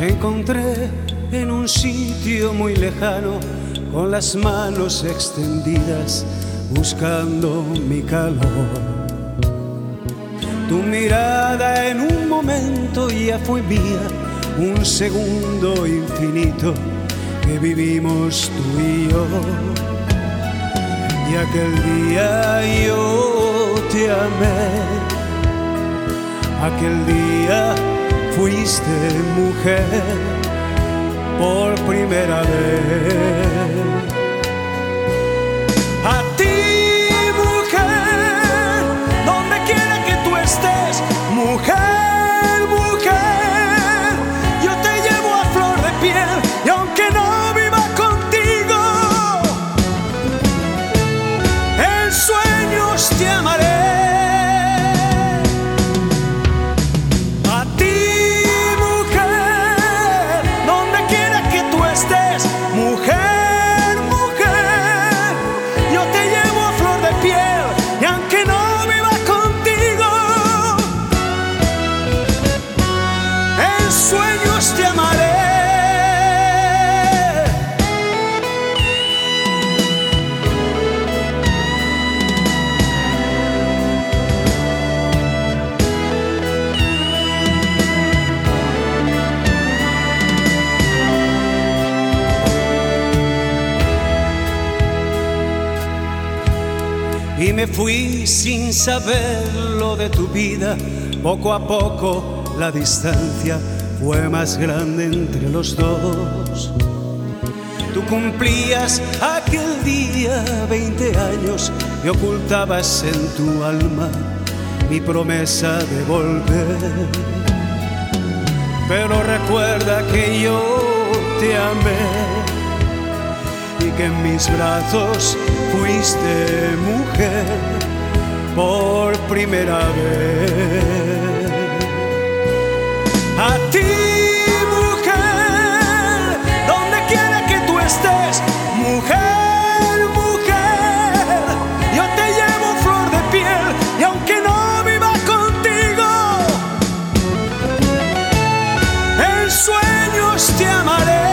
Te encontré en un sitio muy lejano, con las manos extendidas, buscando mi calor. Tu mirada en un momento ya fue mía, un segundo infinito que vivimos tú y yo. Y aquel día yo te amé, aquel día fuiste mujer por primera vez. A ti, mujer, donde quiera que tú estés, mujer, mujer, yo te llevo a flor de piel y aunque no viva contigo, en sueños te amaré. Y me fui sin saber lo de tu vida. Poco a poco la distancia fue más grande entre los dos. Tú cumplías aquel día 20 años y ocultabas en tu alma mi promesa de volver. Pero recuerda que yo te amé y que en mis brazos fuiste mujer por primera vez. A ti, mujer, donde quiera que tú estés, mujer, mujer, yo te llevo flor de piel y aunque no viva contigo, en sueños te amaré.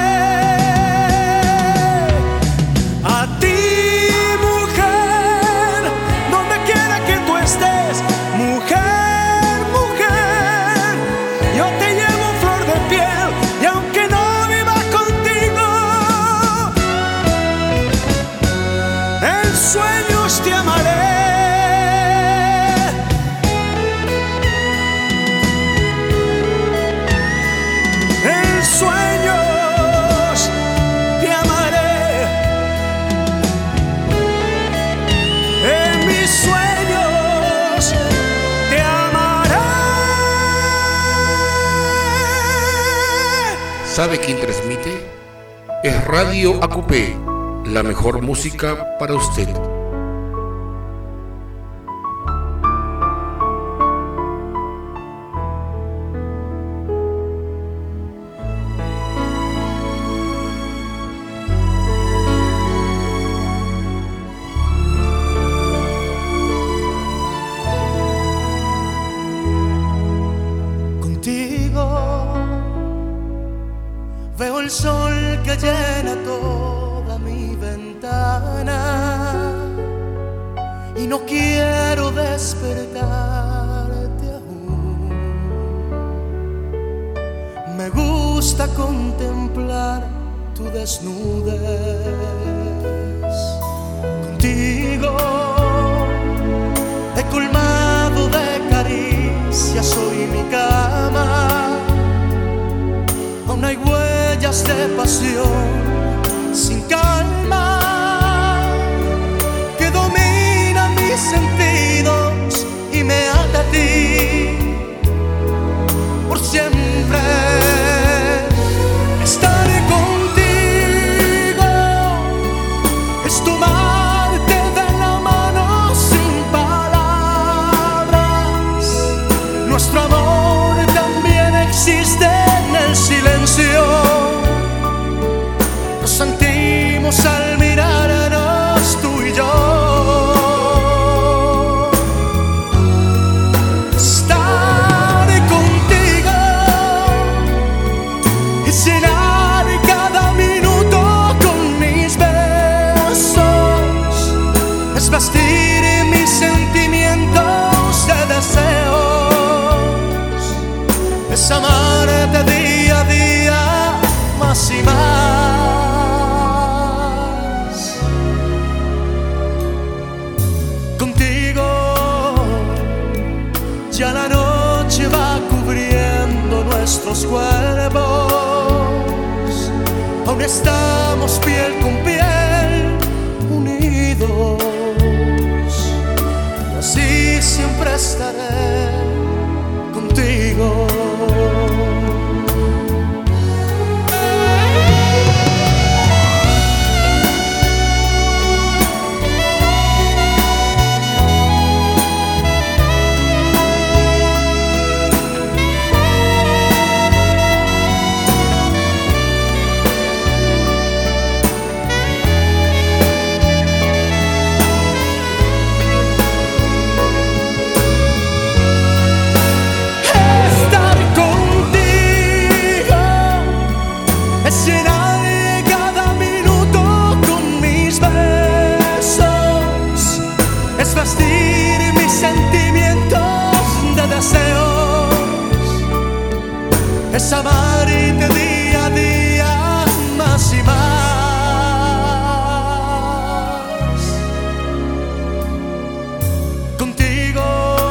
Sueños te amaré. En sueños te amaré. En mis sueños te amaré. ¿Sabe quién transmite? Es Radio Acupé. La mejor música para usted. Contigo veo el sol que llena toda mi ventana y no quiero despertarte aún. Me gusta contemplar tu desnudez. Contigo he colmado de caricias hoy mi cama. Aún hay huellas de pasión sin calma que domina mis sentidos y me ata a ti por siempre. Estaré contigo, es tomarte de la mano sin palabras. Nuestro amor también existe en el silencio. Ya la noche va cubriendo nuestros cuerpos, aún estamos piel con piel unidos, y así siempre estaré contigo. Es amarte día a día más y más. Contigo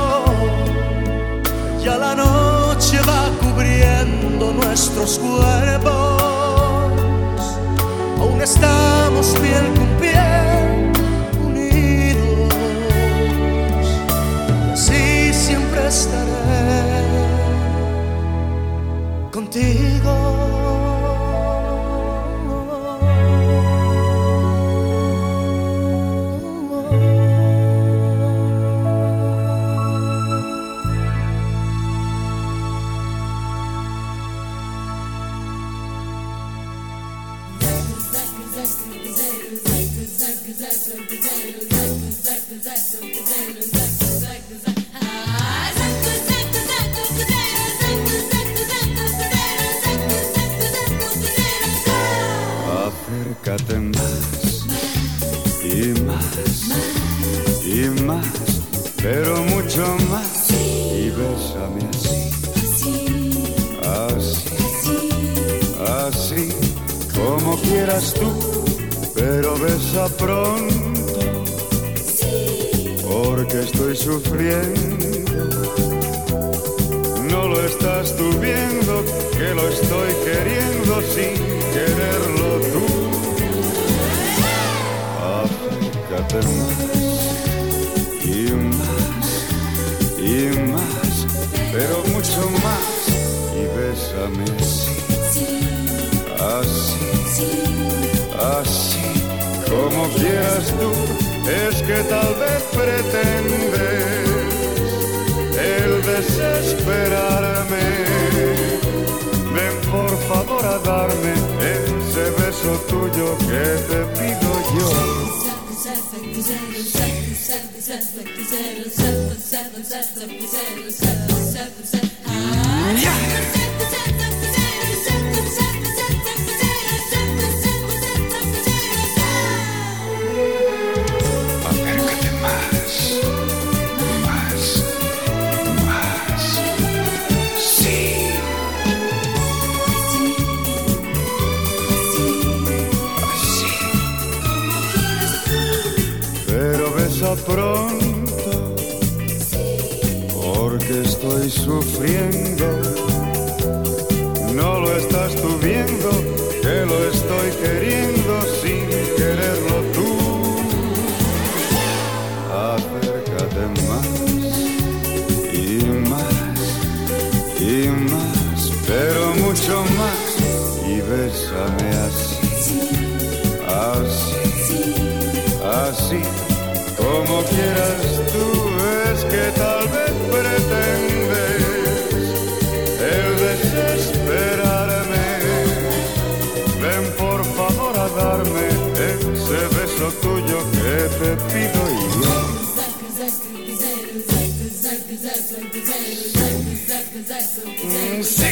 ya la noche va cubriendo nuestros cuerpos, aún estamos piel con piel unidos, y así siempre estaré contigo. Acércate más y más y más, pero mucho más, y bésame así, así, como quieras tú, pero besa pronto, porque estoy sufriendo. No lo estás tú viendo, que lo estoy queriendo sin quererlo tú. Acércate más, pero mucho más, y bésame así, así, como quieras tú. Es que tal vez pretendes el desesperarme. Ven por favor a darme ese beso tuyo que te pido yo. Acércate más, más, más, sí. Así. Pero besa pronto, porque estoy sufriendo. No lo estás tú viendo, que lo estoy queriendo sin quererlo tú. Acércate más y más y más, pero mucho más, y bésame así, así, así, como quieras tú. Es que tal vez pretendes el desesperarme. Ven por favor a darme ese beso tuyo que te pido yo. Sí.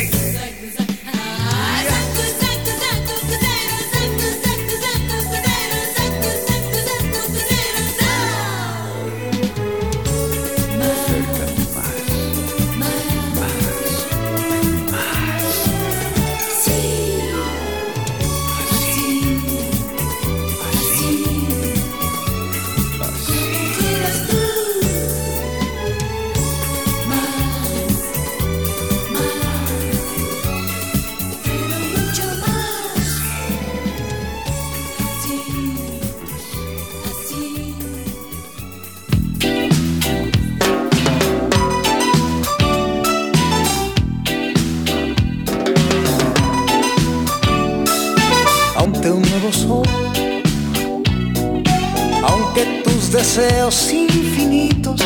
deseos infinitos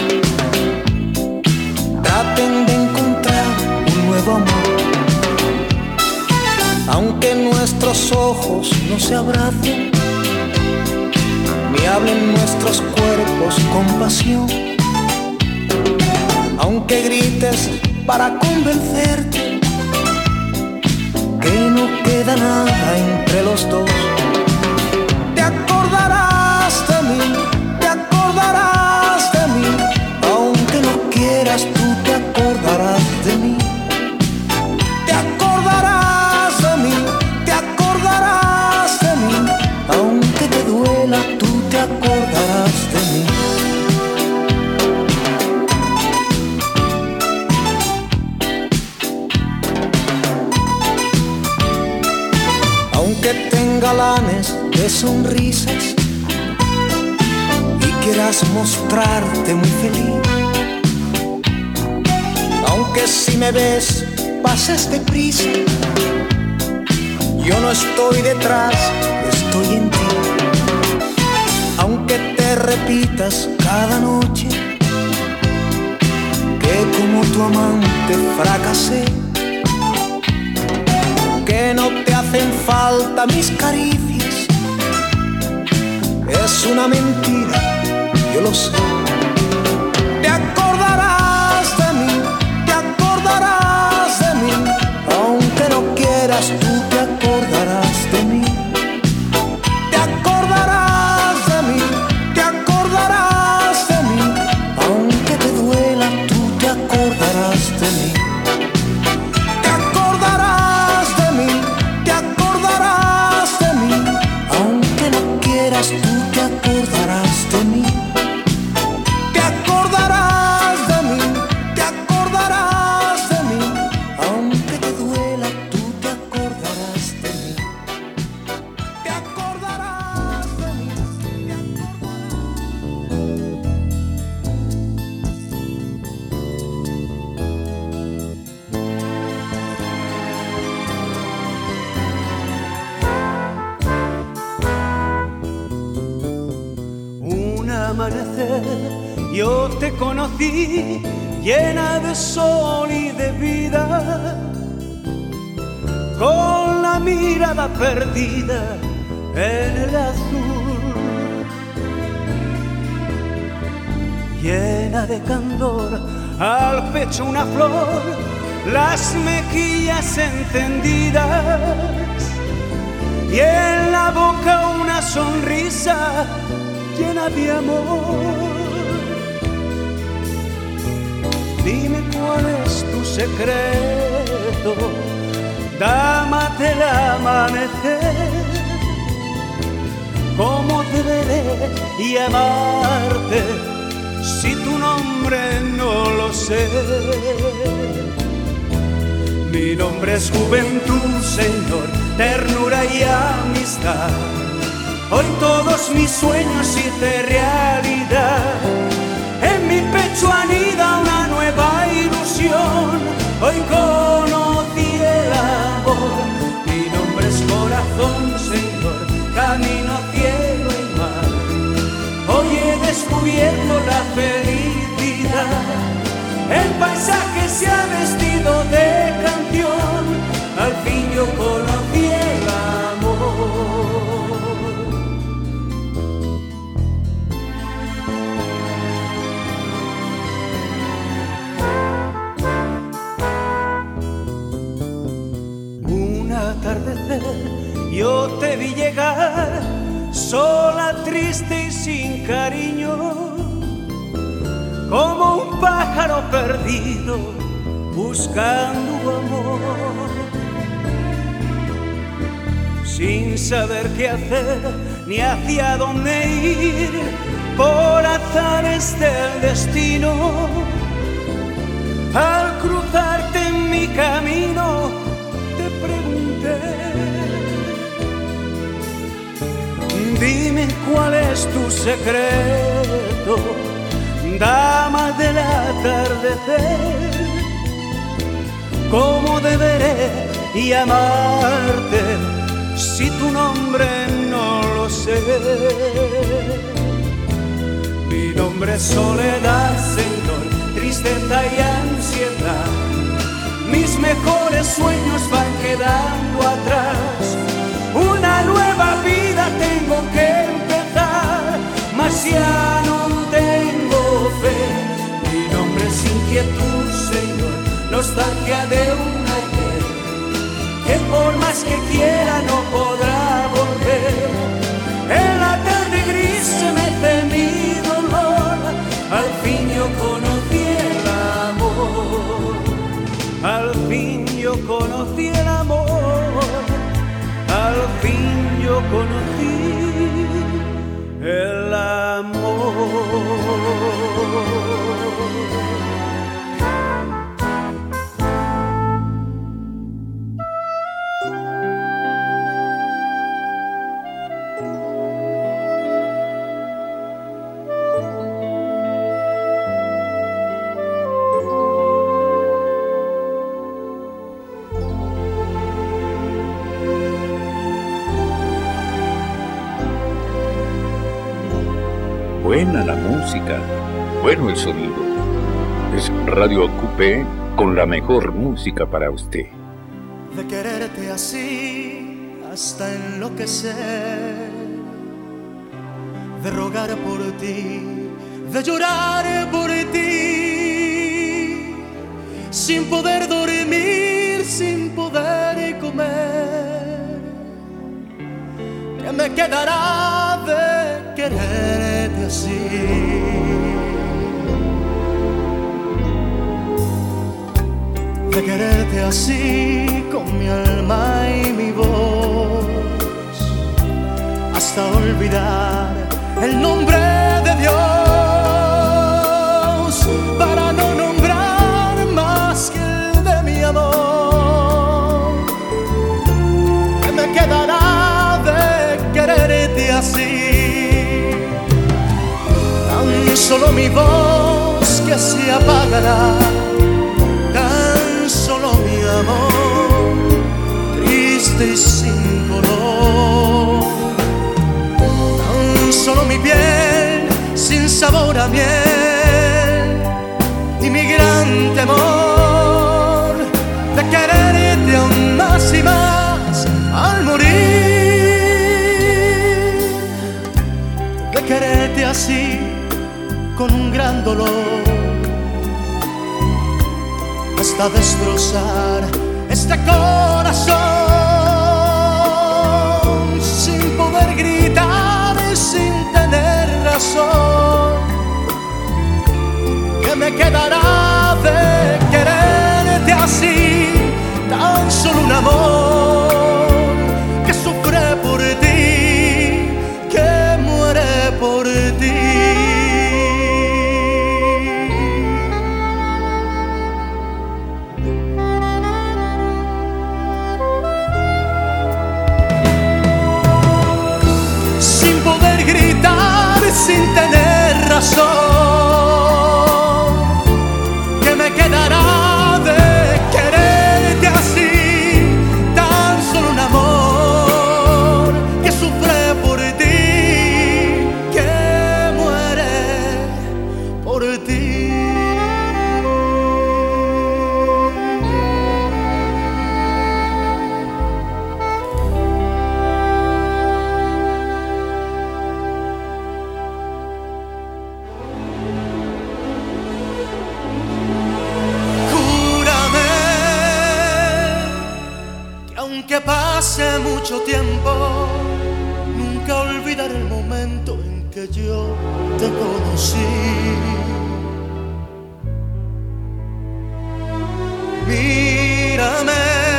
traten de encontrar un nuevo amor. Aunque nuestros ojos no se abracen, ni hablen nuestros cuerpos con pasión, aunque grites para convencerte que no queda nada entre los dos, te acordarás de mí, te acordarás de mí, aunque no quieras tú te acordarás de mí. Te acordarás de mí, te acordarás de mí, aunque te duela tú te acordarás de mí. Aunque te engalanes de sonrisas y quieras mostrarte muy feliz, aunque si me ves pases deprisa, yo no estoy detrás, estoy en ti. Aunque te repitas cada noche que como tu amante fracasé, que no te hacen falta mis caricias, es una mentira, yo lo sé. Te acordarás de mí, te acordarás de mí, aunque no quieras tú te acordarás de mí. Te acordarás de mí, te acordarás de mí, aunque te duela tú te acordarás de mí. Te acordarás de mí, te acordarás de mí, aunque no quieras tú te acordarás de mí. Te acordarás de mí, te acordarás de mí, aunque te duela tú te acordarás de mí. Te acordarás de mí, te Un amanecer yo te conocí llena de sol y de vida, con la mirada perdida en el azul, llena de candor, al pecho una flor, las mejillas encendidas y en la boca una sonrisa llena de amor. Dime cuál es tu secreto, dama del amanecer, cómo deberé llamarte si tu nombre no lo sé. Mi nombre es juventud, Señor, ternura y amistad. Hoy todos mis sueños hice realidad. En mi pecho anida una nueva ilusión. Hoy conocí el amor. Mi nombre es corazón, Señor, camino, cielo y mar. Hoy he descubierto la felicidad. El paisaje se ha vestido de canción. Al fin yo conocí el amor. Atardecer, yo te vi llegar, sola, triste y sin cariño, como un pájaro perdido buscando amor, sin saber qué hacer ni hacia dónde ir, por azares del destino. Al cruzarte en mi camino te pregunté, dime cuál es tu secreto, dama del atardecer, cómo deberé llamarte si tu nombre no lo sé. Mi Mi nombre es soledad, Señor, tristeza y ansiedad. Mis mejores sueños van quedando atrás. Una nueva vida tengo que empezar, mas ya no tengo fe. Mi nombre es inquietud, Señor, nostalgia de un ayer, que por más que quiera no podrá volver. En la tarde gris se mece mi dolor, al fin yo conocí el amor. Al fin yo conocí el amor, al fin yo conocí el amor. Buena la música, bueno el sonido. Es Radio Acupé con la mejor música para usted. De quererte así hasta enloquecer, de rogar por ti, de llorar por ti, sin poder dormir, sin poder comer. ¿Qué me quedará de quererte así? De quererte así con mi alma y mi voz, hasta olvidar el nombre de Dios, para no nombrar más que el de mi amor. ¿Qué me quedará de quererte así? Tan solo mi voz que se apagará, tan solo mi amor triste y sin color, tan solo mi piel sin sabor a miel, y mi gran temor de quererte aún más y más al morir, de quererte así con un gran dolor, hasta destrozar este corazón, sin poder gritar y sin tener razón. ¿Qué me quedará de quererte así? Tan solo un amor que sufre por ti, que muere por ti. Sin tener razón, ¿qué me quedará de quererte así? Tan solo un amor que sufre por ti, que muere por ti. Que pase mucho tiempo, nunca olvidaré el momento en que yo te conocí. Mírame,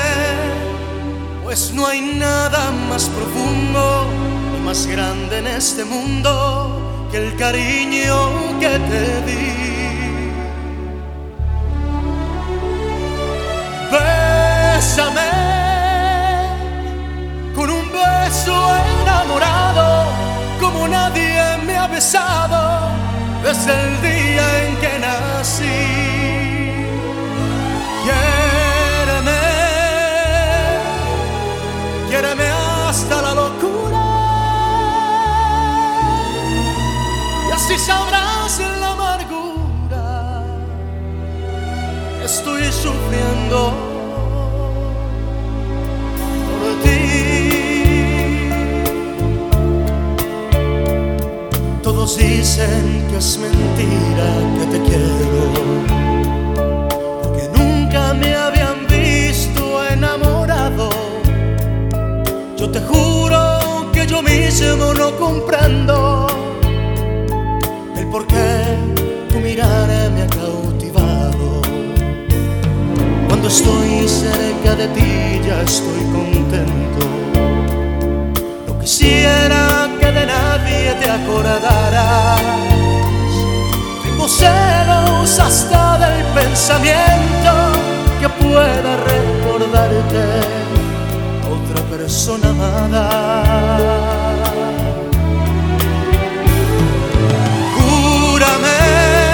pues no hay nada más profundo y más grande en este mundo que el cariño que te di. Bésame con un beso enamorado, como nadie me ha besado desde el día en que nací. Quiéreme, quiéreme hasta la locura, y así sabrás estoy sufriendo por ti. Todos dicen que es mentira que te quiero, porque nunca me habían visto enamorado. Yo te juro que yo mismo no comprendo el por qué tu mirada me ha cautivado. Cuando estoy cerca de ti ya estoy contento. No quisiera que de nadie te acordaras. Tengo celos hasta del pensamiento que pueda recordarte a otra persona amada. Júrame,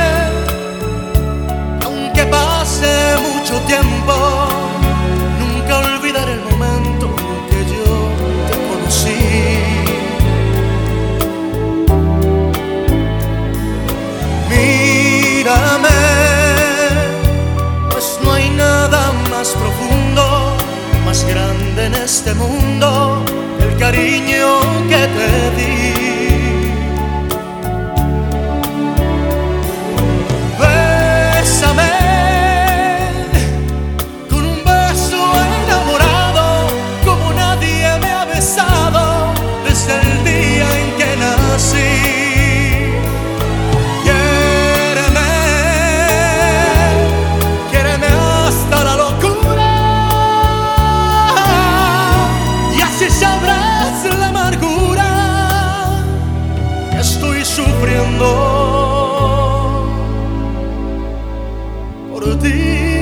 aunque pase mucho tiempo, nunca olvidaré el momento que yo te conocí. Mírame, pues no hay nada más profundo, más grande en este mundo, el cariño que te di. Bésame con un beso enamorado, como nadie me ha besado desde el día en que nací. Sabrás la amargura que estoy sufriendo por ti.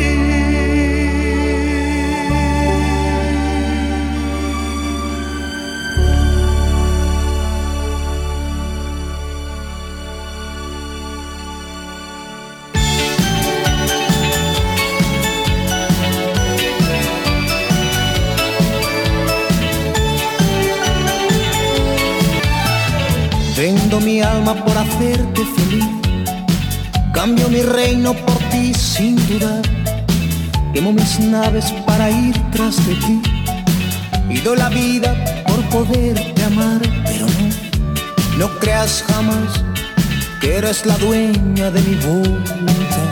Vendo mi alma por hacerte feliz, cambio mi reino por ti sin dudar. Quemo mis naves para ir tras de ti y doy la vida por poderte amar. Pero no creas jamás que eres la dueña de mi voluntad.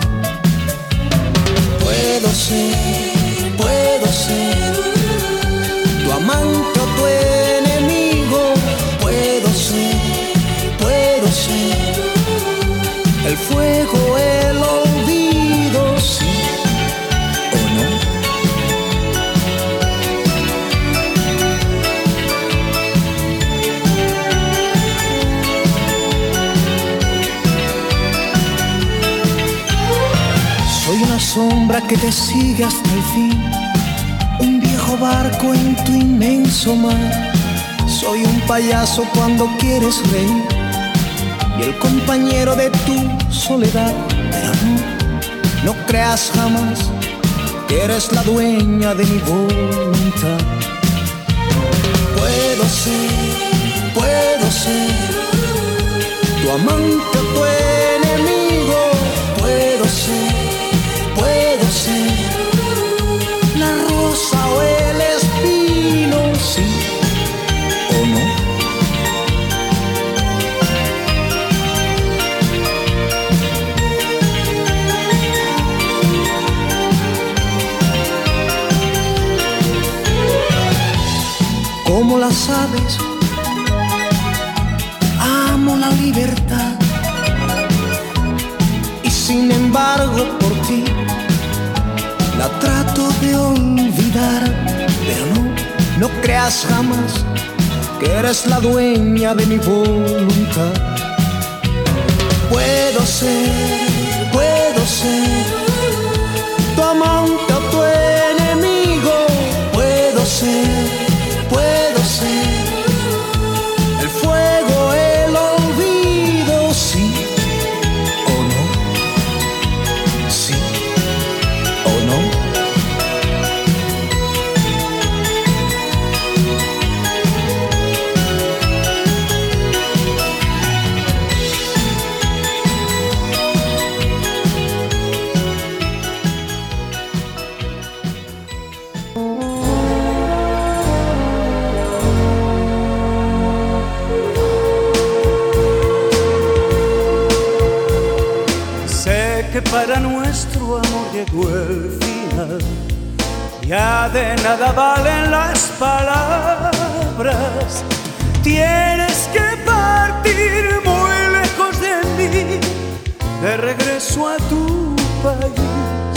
Puedo ser tu amante o tu enemigo. Puedo ser el fuego, el olvido, sí o no. Soy una sombra que te sigue hasta el fin, un viejo barco en tu inmenso mar. Soy un payaso cuando quieres reír y el compañero de tu soledad. Pero no creas jamás que eres la dueña de mi voluntad. Puedo ser tu amante o tu enemigo. Puedo ser la rosa o el espino, sí o no. Como las aves, amo la libertad y sin embargo por ti la trato de olvidar. Pero no creas jamás que eres la dueña de mi voluntad. Puedo ser tu amante o tu enemigo. Puedo ser el fuego, el olvido, sí o no, sí o no. llegó el final. Ya de nada valen las palabras. Tienes que partir muy lejos de mí, de regreso a tu país.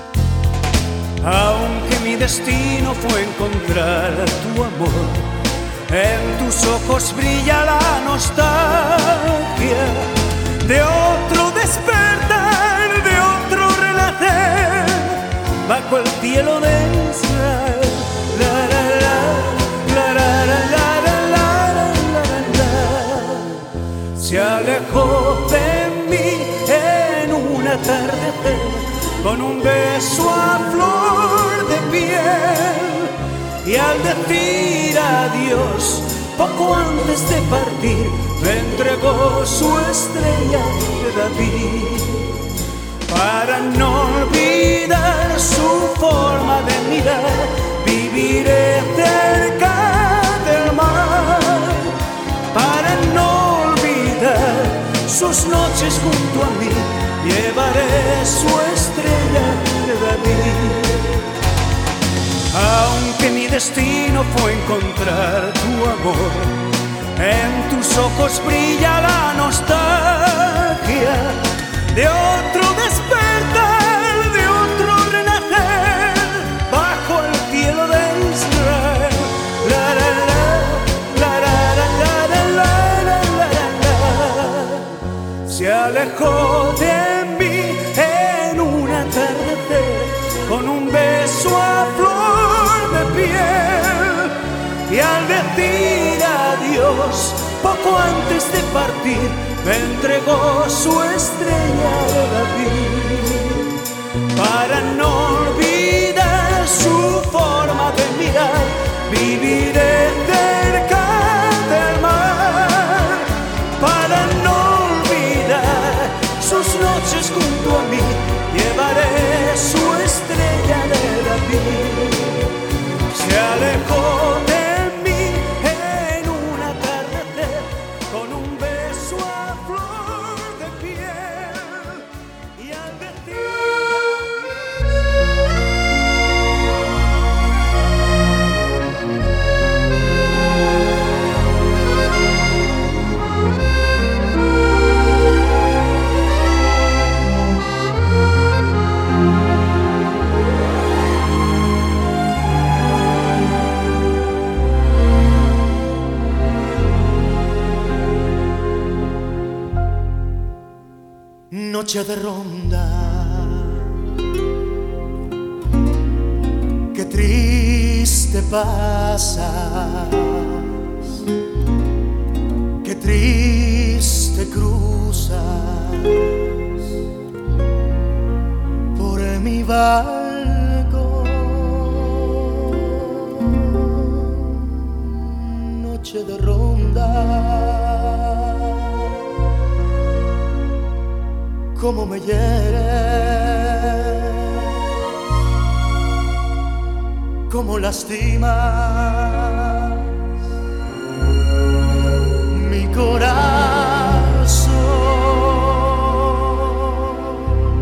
Aunque mi destino fue encontrar tu amor, en tus ojos brilla la nostalgia de otro despertar, de otro renacer bajo el cielo de Israel. La, la, la, la, la, la, la, la, la, la, la. Se alejó de mí en un atardecer con un beso a flor de piel, y al decir adiós poco antes de partir me entregó su estrella de David. Para no olvidar su forma de mirar, viviré cerca del mar. Para no olvidar sus noches junto a mí, llevaré su estrella de David. Aunque mi destino fue encontrar tu amor, en tus ojos brilla la nostalgia de otro despertar, de otro renacer bajo el cielo de Israel. La, la, la, la, la, la, la, la, la, la, la. Se alejó de mí en un atardecer con un beso a flor de piel, y al decir adiós poco antes de partir me entregó su estrella de David. Para no olvidar su forma de mirar, viviré cerca del mar. Para no olvidar sus noches junto a mí, llevaré su estrella de David. Se alejó de mí en un atardecer con un beso a flor de piel, y al decir noche de ronda, qué triste pasas, qué triste cruzas por mi balcón. Noche de ronda, cómo me hieres, cómo lastimas mi corazón.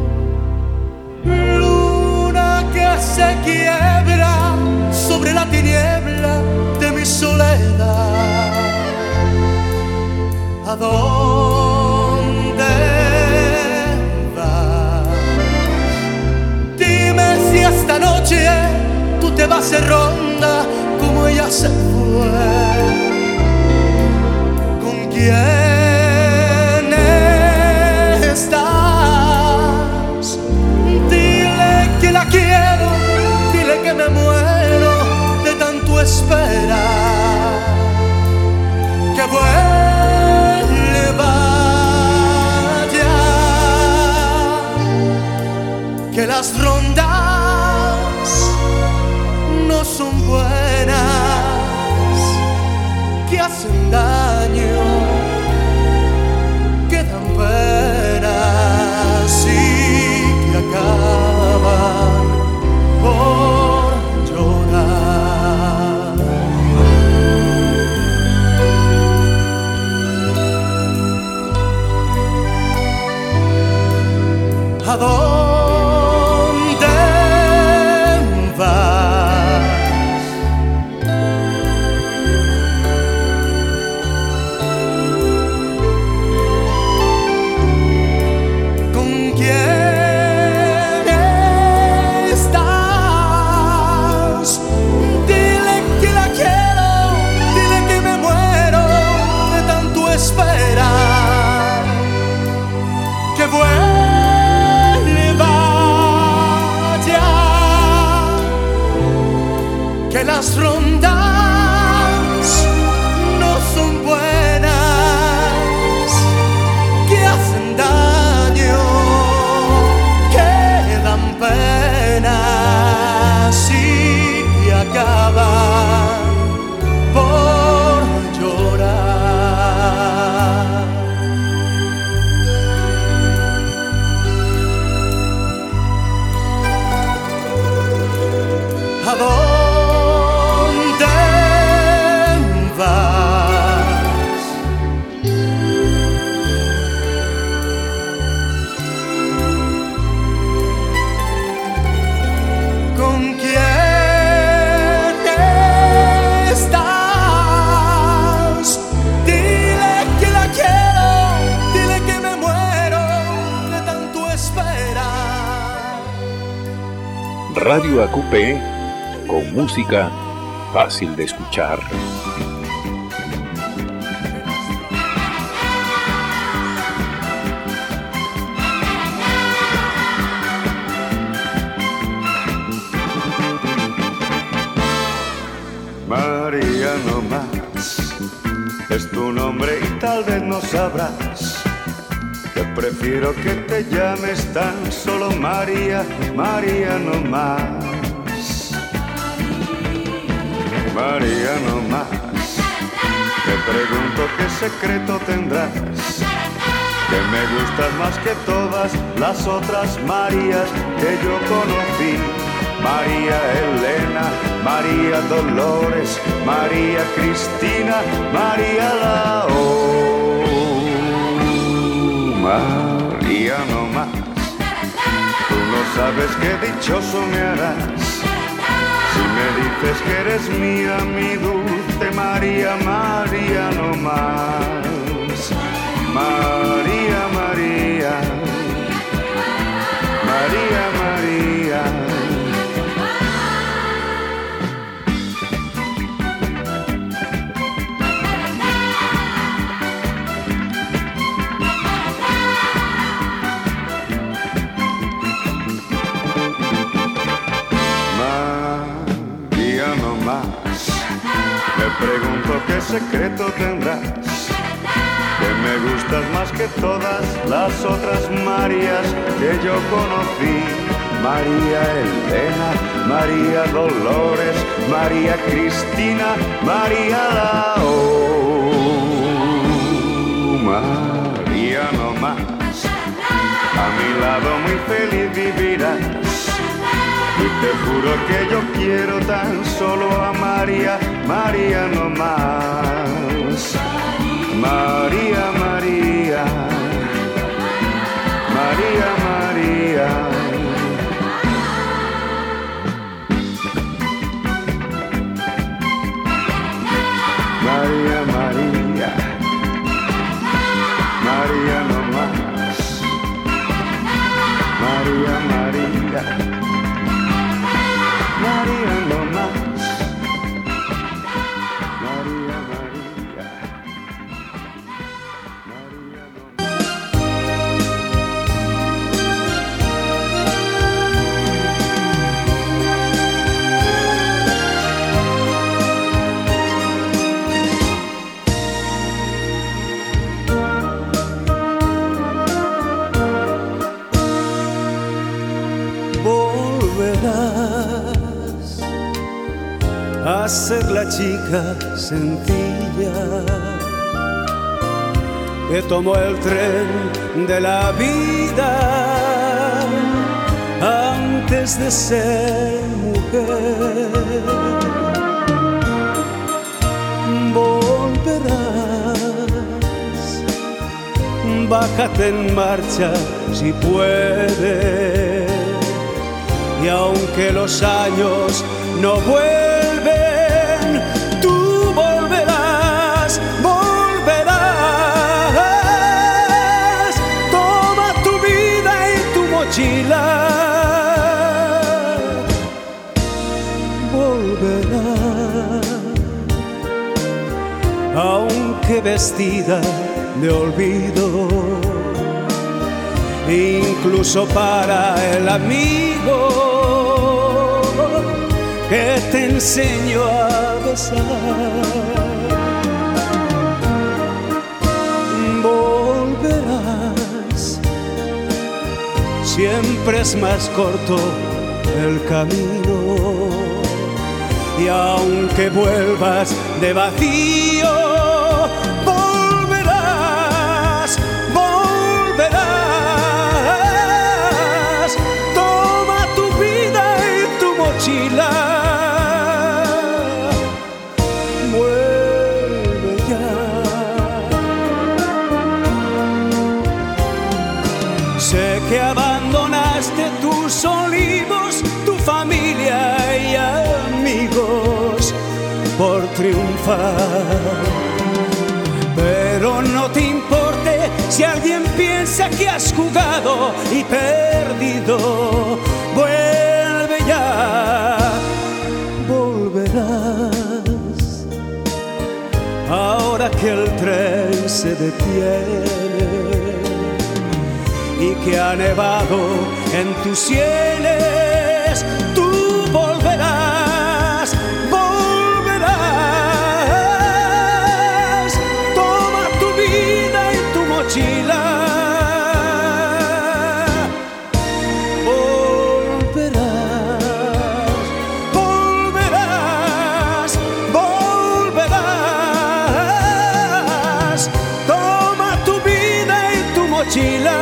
Luna que se quiebra sobre la tiniebla de mi soledad. ¿A dónde esta noche tú te vas de ronda como ella se fue? ¿Con quién estás? Dile que la quiero, dile que me muero de tanto esperar. Que vuelva ya, que las rondas no son buenas, que hacen daño que las rondas no son buenas, que hacen daño, que dan penas y acaban por llorar. ¿A dónde vas? ¿Con quién estás? Dile que la quiero, dile que me muero de tanto esperar. Radio AQP, con música fácil de escuchar. María no más, es tu nombre y tal vez no sabrás que prefiero que te llames tan solo María, María no más. María no más, te pregunto qué secreto tendrás, que me gustas más que todas las otras Marías que yo conocí. María Elena, María Dolores, María Cristina, María Lao. María no más, tú no sabes qué dichoso me harás si me dices que eres mía, mi dulce María, María no más. María, María, María, María. Me pregunto qué secreto tendrás, que me gustas más que todas las otras Marías que yo conocí. María Elena, María Dolores, María Cristina, María Lao. María no más, a mi lado muy feliz vivirás. Y te juro que yo quiero tan solo a María, María no más. María, María, María, María. María, María, María no más. María, María, María no más. María, María, María no más. Volverás a ser la chica sencilla que tomó el tren de la vida antes de ser mujer. Volverás, bájate en marcha si puedes, y aunque los años no vuelven, tú volverás, volverás. Toma tu vida y tu mochila, volverás, aunque vestida de olvido, incluso para el amigo que te enseño a besar. Volverás, siempre es más corto el camino, y aunque vuelvas de vacío, volverás, volverás. Toma tu vida y tu mochila, vuelve ya. Sé que abandonaste tus olivos, tu familia y amigos por triunfar, pero no te importe si alguien piensa que has jugado y perdido. Vuelve ya, volverás, ahora que el tren se detiene y que ha nevado en tus sienes. Tú volverás, volverás. Toma tu vida y tu mochila, volverás, volverás, volverás. Toma tu vida y tu mochila.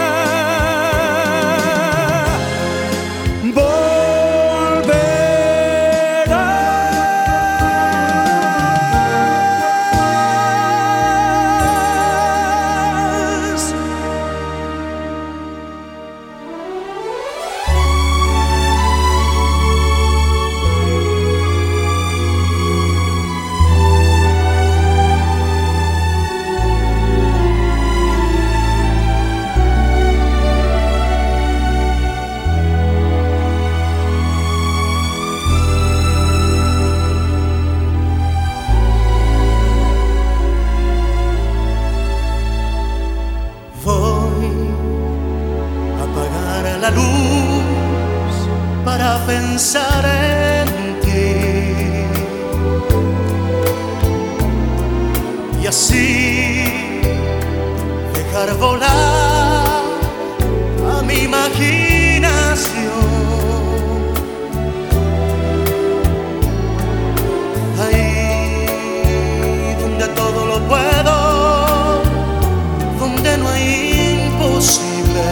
Pensar en ti y así dejar volar a mi imaginación. Ahí donde todo lo puedo, donde no hay imposible.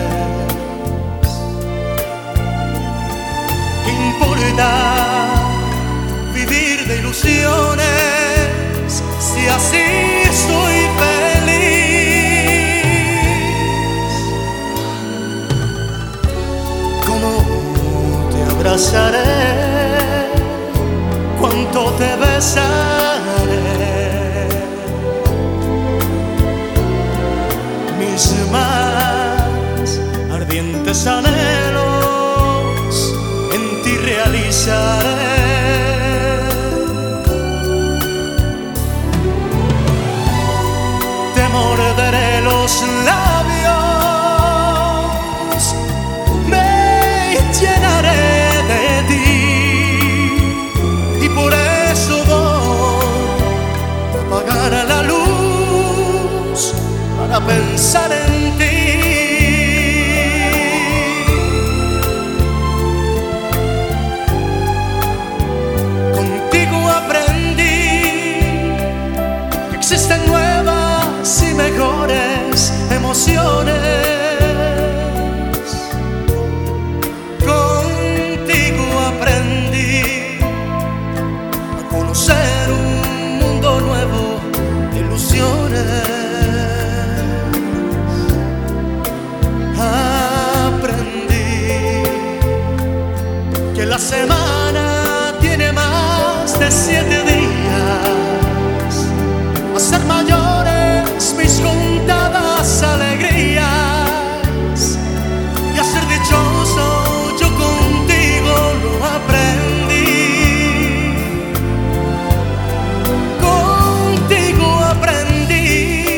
Vivir de ilusiones si así soy feliz. ¿Cómo te abrazaré? ¿Cuánto te besaré? Mis más ardientes anhelos realizaré. Te morderé los labios, me llenaré de ti, y por eso voy a apagar la luz para pensar en ti. Existen nuevas y mejores emociones. Contigo aprendí a conocer un mundo nuevo de ilusiones. Aprendí que la semana tiene más de 7 días. Ser mayores mis contadas alegrías, y a ser dichoso yo contigo lo aprendí. Contigo aprendí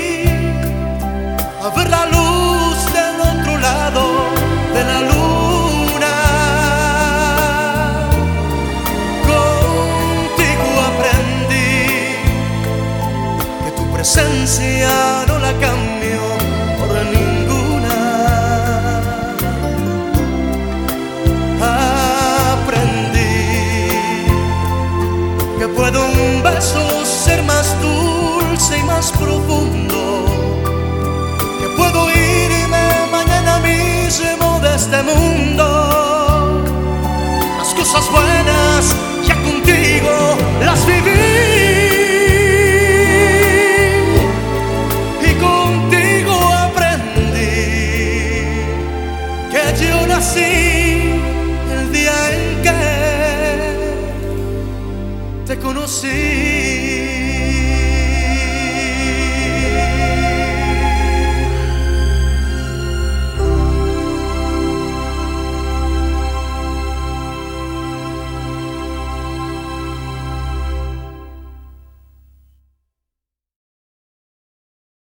a ver la luz del otro lado de la luna. esencia no la cambio por ninguna. Aprendí que puede un beso ser más dulce y más profundo, que puedo irme mañana mismo de este mundo. Las cosas buenas ya contigo